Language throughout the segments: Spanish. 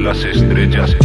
las estrellas.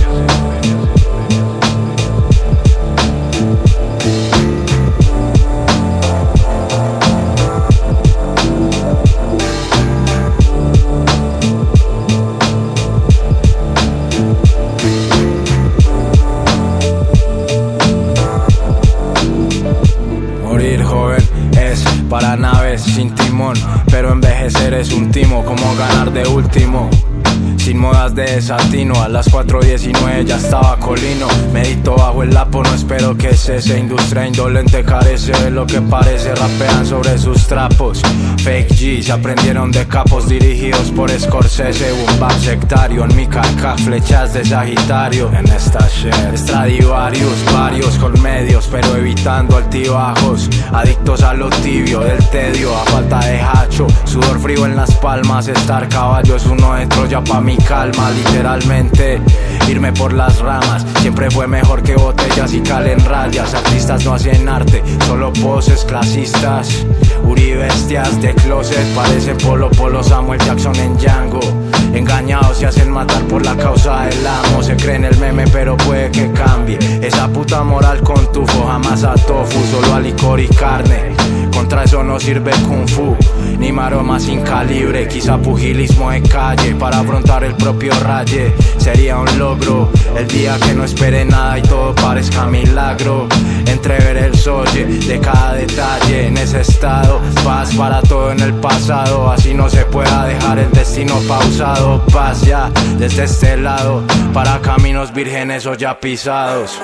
Morir joven es para naves sin timón, pero envejecer es un timo, como ganar de último. Sin modas de desatino, a las 4:19 ya estaba colino. Medito bajo el lapo, no espero que cese. Industria indolente carece de lo que parece. Rapean sobre sus trapos. Fake G, se aprendieron de capos dirigidos por Scorsese. Un bap sectario en mi caca, flechas de Sagitario. En esta shit, Stradivarius, varios con medios, pero evitando altibajos. Adictos a lo tibio del tedio, a falta de hacho. Sudor frío en las palmas, estar caballo es uno de Troya pa' mi calma, literalmente irme por las ramas siempre fue mejor que botellas y calen rayas. Artistas no hacen arte, solo poses clasistas. Uribestias de closet parecen Polo Samuel Jackson en Django. Engañados se hacen matar por la causa del amo. Se cree en el meme pero puede que cambie. Esa puta moral con tufo, jamás a tofu, solo a licor y carne. Contra eso no sirve kung fu, ni maroma sin calibre. Quizá pugilismo de calle para afrontar el propio raye. Sería un logro el día que no espere nada y todo parezca milagro. Entrever el soye de cada detalle en ese estado. Paz para todo en el pasado, así no se pueda dejar el destino pausado. Paz ya desde este lado para caminos vírgenes o ya pisados.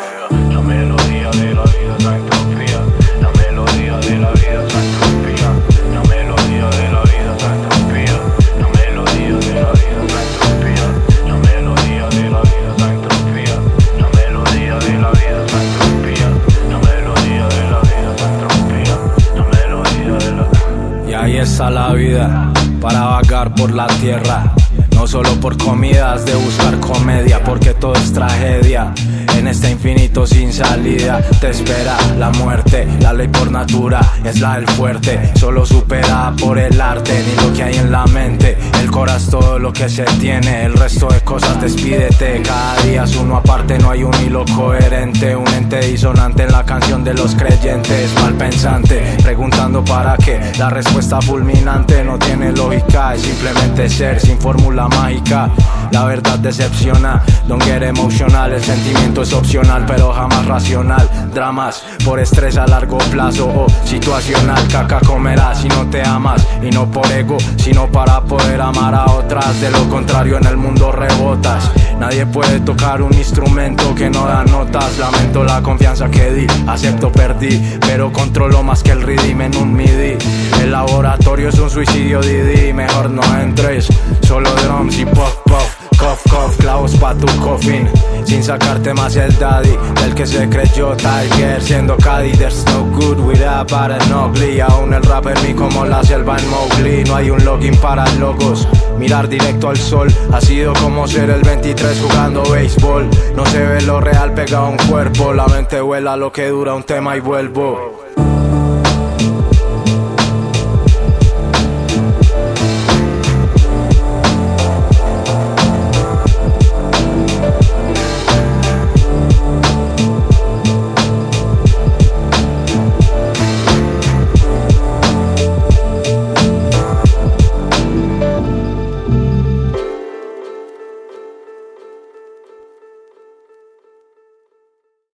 La melodía de la vida está entropía. La melodía de la vida está entropía. La melodía de la vida está entropía. La melodía de la vida está entropía. La melodía de la vida está entropía. La melodía de la vida está entropía. La melodía de la vida está entropía. La melodía de la... Y ahí está la vida, para vagar por la tierra. No solo por comidas, de buscar comedia, porque todo es tragedia. En este infinito sin salida te espera la muerte. La ley por natura es la del fuerte, solo superada por el arte. Ni lo que hay en la mente, el corazón todo lo que se tiene. El resto de cosas despídete, cada día es uno aparte. No hay un hilo coherente, un ente disonante en la canción de los creyentes. Mal pensante, preguntando para qué. La respuesta fulminante no tiene lógica, es simplemente ser sin fórmula mágica. La verdad decepciona, don't get emotional. El sentimiento es opcional pero jamás racional. Dramas por estrés a largo plazo o situacional. Caca comerás si no te amas, y no por ego sino para poder amar a otras. De lo contrario en el mundo rebotas. Nadie puede tocar un instrumento que no da notas. Lamento la confianza que di, acepto perdí, pero controlo más que el riddim en un MIDI. El laboratorio es un suicidio Didi, mejor no entres. Solo drums y puff puff, cough cough, clavos pa' tu coffin. Sin sacarte más el daddy del que se creyó Tiger siendo Caddy. There's no good without an ugly. Aún el rap en mí como la selva en Mowgli. No hay un login para logos. Mirar directo al sol ha sido como ser el 23 jugando béisbol. No se ve lo real pegado a un cuerpo. La mente vuela lo que dura un tema y vuelvo.